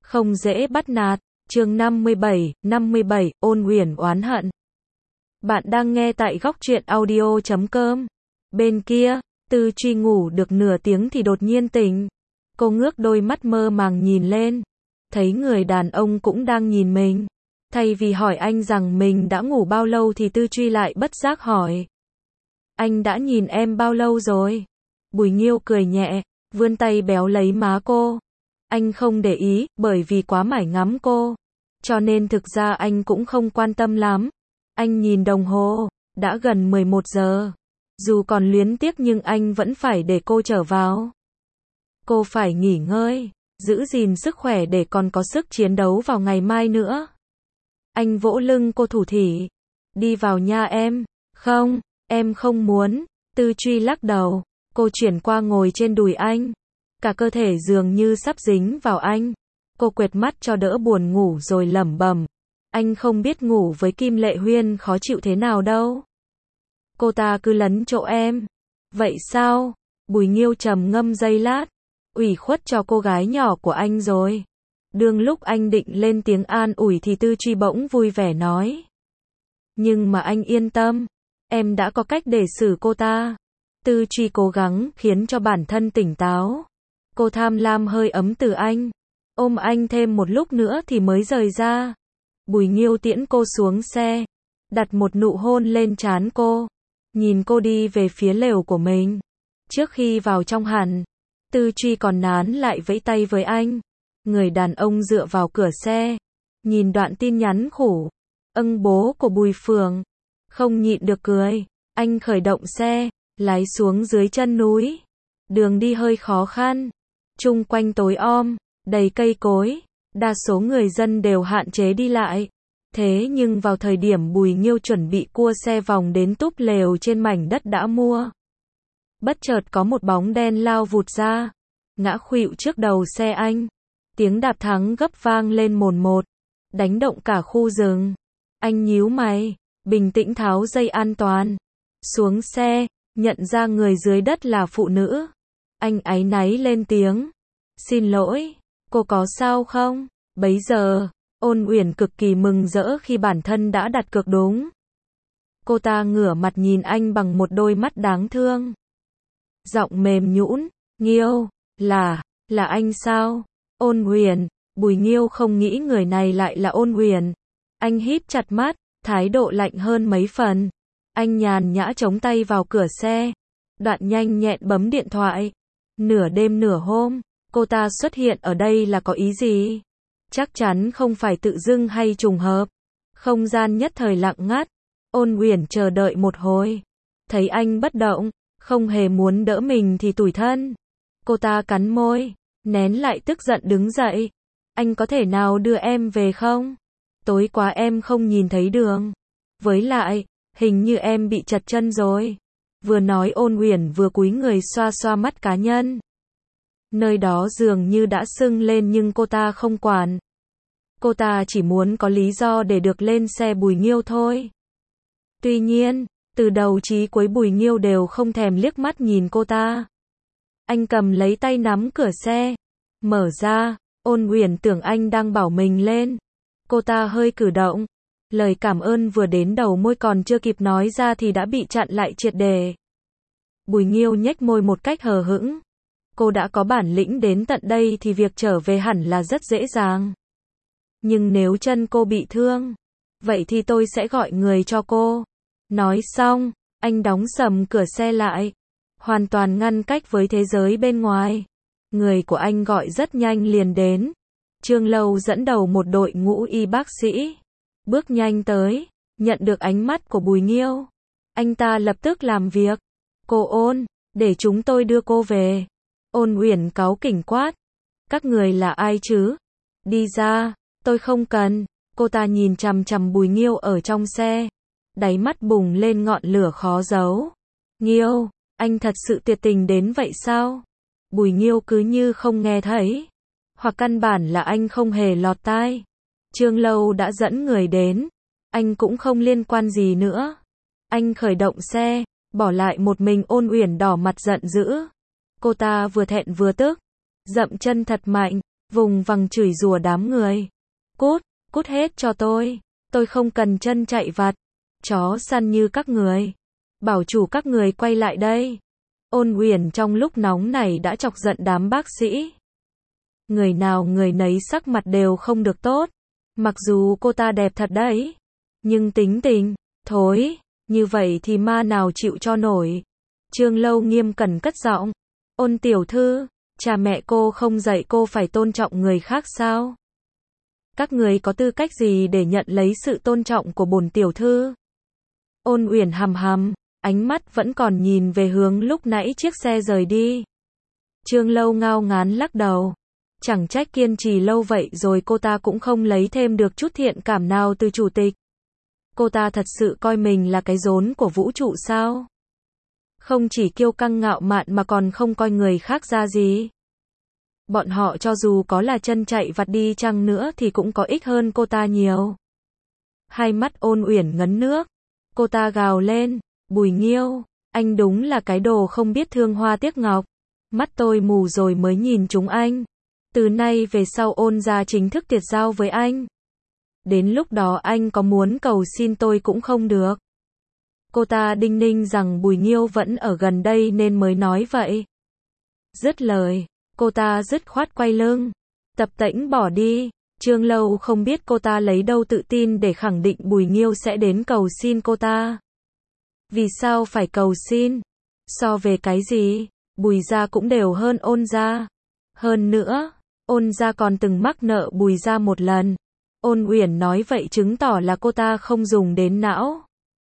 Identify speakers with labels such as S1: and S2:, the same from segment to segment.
S1: không dễ bắt nạt. Chương 57, Ôn Uyển oán hận. Bạn đang nghe tại góc truyện audio.com. Bên kia, Tư Truy ngủ được nửa tiếng thì đột nhiên tỉnh. Cô ngước đôi mắt mơ màng nhìn lên, thấy người đàn ông cũng đang nhìn mình. Thay vì hỏi anh rằng mình đã ngủ bao lâu thì Tư Truy lại bất giác hỏi: anh đã nhìn em bao lâu rồi? Bùi Nghiêu cười nhẹ, vươn tay béo lấy má cô. Anh không để ý, bởi vì quá mải ngắm cô, cho nên thực ra anh cũng không quan tâm lắm. Anh nhìn đồng hồ, đã gần 11 giờ. Dù còn luyến tiếc nhưng anh vẫn phải để cô trở vào. Cô phải nghỉ ngơi, giữ gìn sức khỏe để còn có sức chiến đấu vào ngày mai nữa. Anh vỗ lưng cô thủ thỉ. Đi vào nha em. Không, em không muốn. Tư Truy lắc đầu. Cô chuyển qua ngồi trên đùi anh. Cả cơ thể dường như sắp dính vào anh. Cô quệt mắt cho đỡ buồn ngủ rồi lẩm bẩm: anh không biết ngủ với Kim Lệ Huyên khó chịu thế nào đâu. Cô ta cứ lấn chỗ em. Vậy sao? Bùi Nghiêu trầm ngâm giây lát. Ủy khuất cho cô gái nhỏ của anh rồi. Đương lúc anh định lên tiếng an ủi thì Tư Truy bỗng vui vẻ nói: nhưng mà anh yên tâm, em đã có cách để xử cô ta. Tư Truy cố gắng khiến cho bản thân tỉnh táo. Cô tham lam hơi ấm từ anh, ôm anh thêm một lúc nữa thì mới rời ra. Bùi Nghiêu tiễn cô xuống xe, đặt một nụ hôn lên trán cô, nhìn cô đi về phía lều của mình. Trước khi vào trong hẳn, Tư Truy còn nán lại vẫy tay với anh. Người đàn ông dựa vào cửa xe, nhìn đoạn tin nhắn khủ âng bố của Bùi Phường, không nhịn được cười. Anh khởi động xe, lái xuống dưới chân núi. Đường đi hơi khó khăn, chung quanh tối om, đầy cây cối, đa số người dân đều hạn chế đi lại. Thế nhưng vào thời điểm Bùi Nghiêu chuẩn bị cua xe vòng đến túp lều trên mảnh đất đã mua, bất chợt có một bóng đen lao vụt ra, ngã khuỵu trước đầu xe anh. Tiếng đạp thắng gấp vang lên mồn một, đánh động cả khu rừng. Anh nhíu mày, bình tĩnh tháo dây an toàn, xuống xe, nhận ra người dưới đất là phụ nữ. Anh áy náy lên tiếng: xin lỗi, cô có sao không? Bấy giờ, Ôn Uyển cực kỳ mừng rỡ khi bản thân đã đặt cược đúng. Cô ta ngửa mặt nhìn anh bằng một đôi mắt đáng thương. Giọng mềm nhũn: Nghiêu, là anh sao? Ôn Uyển. Bùi Nghiêu không nghĩ người này lại là Ôn Uyển. Anh híp chặt mắt, thái độ lạnh hơn mấy phần. Anh nhàn nhã chống tay vào cửa xe, đoạn nhanh nhẹn bấm điện thoại. Nửa đêm nửa hôm, cô ta xuất hiện ở đây là có ý gì? Chắc chắn không phải tự dưng hay trùng hợp. Không gian nhất thời lặng ngắt. Ôn Uyển chờ đợi một hồi, thấy anh bất động, không hề muốn đỡ mình thì tủi thân. Cô ta cắn môi, nén lại tức giận đứng dậy. Anh có thể nào đưa em về không? Tối quá em không nhìn thấy đường. Với lại, hình như em bị trật chân rồi. Vừa nói Ôn Uyển vừa cúi người xoa xoa mắt cá nhân. Nơi đó dường như đã sưng lên nhưng cô ta không quản. Cô ta chỉ muốn có lý do để được lên xe Bùi Nghiêu thôi. Tuy nhiên, từ đầu chí cuối Bùi Nghiêu đều không thèm liếc mắt nhìn cô ta. Anh cầm lấy tay nắm cửa xe, mở ra. Ôn Uyển tưởng anh đang bảo mình lên. Cô ta hơi cử động. Lời cảm ơn vừa đến đầu môi còn chưa kịp nói ra thì đã bị chặn lại triệt để. Bùi Nghiêu nhếch môi một cách hờ hững. Cô đã có bản lĩnh đến tận đây thì việc trở về hẳn là rất dễ dàng. Nhưng nếu chân cô bị thương, vậy thì tôi sẽ gọi người cho cô. Nói xong, anh đóng sầm cửa xe lại, hoàn toàn ngăn cách với thế giới bên ngoài. Người của anh gọi rất nhanh liền đến. Trương Lâu dẫn đầu một đội ngũ y bác sĩ, bước nhanh tới, nhận được ánh mắt của Bùi Nghiêu. Anh ta lập tức làm việc. Cô Ôn, để chúng tôi đưa cô về. Ôn Uyển cáu kỉnh quát. Các người là ai chứ? Đi ra, tôi không cần. Cô ta nhìn chằm chằm Bùi Nghiêu ở trong xe, đáy mắt bùng lên ngọn lửa khó giấu. Nghiêu, anh thật sự tuyệt tình đến vậy sao? Bùi Nghiêu cứ như không nghe thấy, hoặc căn bản là anh không hề lọt tai. Trương Lâu đã dẫn người đến, anh cũng không liên quan gì nữa. Anh khởi động xe, bỏ lại một mình Ôn Uyển đỏ mặt giận dữ. Cô ta vừa thẹn vừa tức, dậm chân thật mạnh, vùng vằng chửi rủa đám người. Cút, cút hết cho tôi không cần chân chạy vặt, chó săn như các người. Bảo chủ các người quay lại đây. Ôn Uyển trong lúc nóng này đã chọc giận đám bác sĩ. Người nào người nấy sắc mặt đều không được tốt. Mặc dù cô ta đẹp thật đấy, nhưng tính tình, thối, như vậy thì ma nào chịu cho nổi. Trương Lâu nghiêm cẩn cất giọng. Ôn tiểu thư, cha mẹ cô không dạy cô phải tôn trọng người khác sao? Các người có tư cách gì để nhận lấy sự tôn trọng của bổn tiểu thư? Ôn Uyển hằm hằm, ánh mắt vẫn còn nhìn về hướng lúc nãy chiếc xe rời đi. Trương Lâu ngao ngán lắc đầu. Chẳng trách kiên trì lâu vậy rồi cô ta cũng không lấy thêm được chút thiện cảm nào từ chủ tịch. Cô ta thật sự coi mình là cái rốn của vũ trụ sao? Không chỉ kiêu căng ngạo mạn mà còn không coi người khác ra gì. Bọn họ cho dù có là chân chạy vặt đi chăng nữa thì cũng có ích hơn cô ta nhiều. Hai mắt Ôn Uyển ngấn nước. Cô ta gào lên. Bùi Nghiêu, anh đúng là cái đồ không biết thương hoa tiếc ngọc. Mắt tôi mù rồi mới nhìn chúng anh. Từ nay về sau Ôn gia chính thức tiệt giao với anh. Đến lúc đó anh có muốn cầu xin tôi cũng không được. Cô ta đinh ninh rằng Bùi Nghiêu vẫn ở gần đây nên mới nói vậy. Dứt lời, cô ta dứt khoát quay lưng, tập tễnh bỏ đi. Trương Lâu không biết cô ta lấy đâu tự tin để khẳng định Bùi Nghiêu sẽ đến cầu xin cô ta. Vì sao phải cầu xin? So về cái gì? Bùi gia cũng đều hơn Ôn gia. Hơn nữa, Ôn gia còn từng mắc nợ Bùi gia một lần. Ôn Uyển nói vậy chứng tỏ là cô ta không dùng đến não.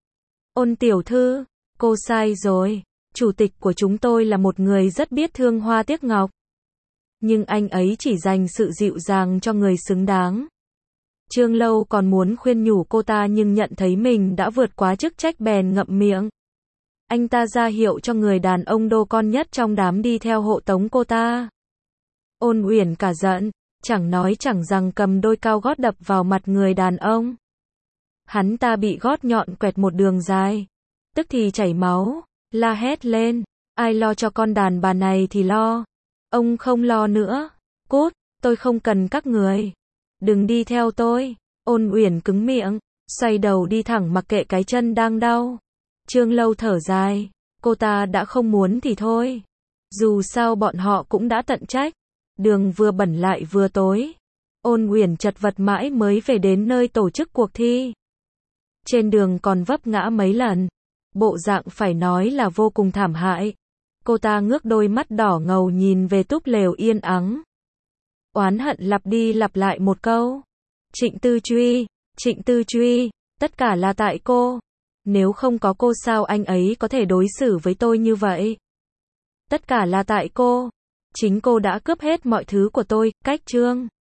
S1: Ôn tiểu thư, cô sai rồi. Chủ tịch của chúng tôi là một người rất biết thương hoa tiếc ngọc. Nhưng anh ấy chỉ dành sự dịu dàng cho người xứng đáng. Trương Lâu còn muốn khuyên nhủ cô ta nhưng nhận thấy mình đã vượt quá chức trách bèn ngậm miệng. Anh ta ra hiệu cho người đàn ông đô con nhất trong đám đi theo hộ tống cô ta. Ôn Uyển cả giận, chẳng nói chẳng rằng cầm đôi cao gót đập vào mặt người đàn ông. Hắn ta bị gót nhọn quẹt một đường dài, tức thì chảy máu, la hét lên, ai lo cho con đàn bà này thì lo. Ông không lo nữa, cút, tôi không cần các người. Đừng đi theo tôi. Ôn Uyển cứng miệng, xoay đầu đi thẳng mặc kệ cái chân đang đau. Trương Lâu thở dài, cô ta đã không muốn thì thôi. Dù sao bọn họ cũng đã tận trách. Đường vừa bẩn lại vừa tối. Ôn Uyển chật vật mãi mới về đến nơi tổ chức cuộc thi. Trên đường còn vấp ngã mấy lần. Bộ dạng phải nói là vô cùng thảm hại. Cô ta ngước đôi mắt đỏ ngầu nhìn về túp lều yên ắng. Oán hận lặp đi lặp lại một câu. Trịnh Tư Truy, tất cả là tại cô. Nếu không có cô sao anh ấy có thể đối xử với tôi như vậy? Tất cả là tại cô. Chính cô đã cướp hết mọi thứ của tôi, Cách Trương.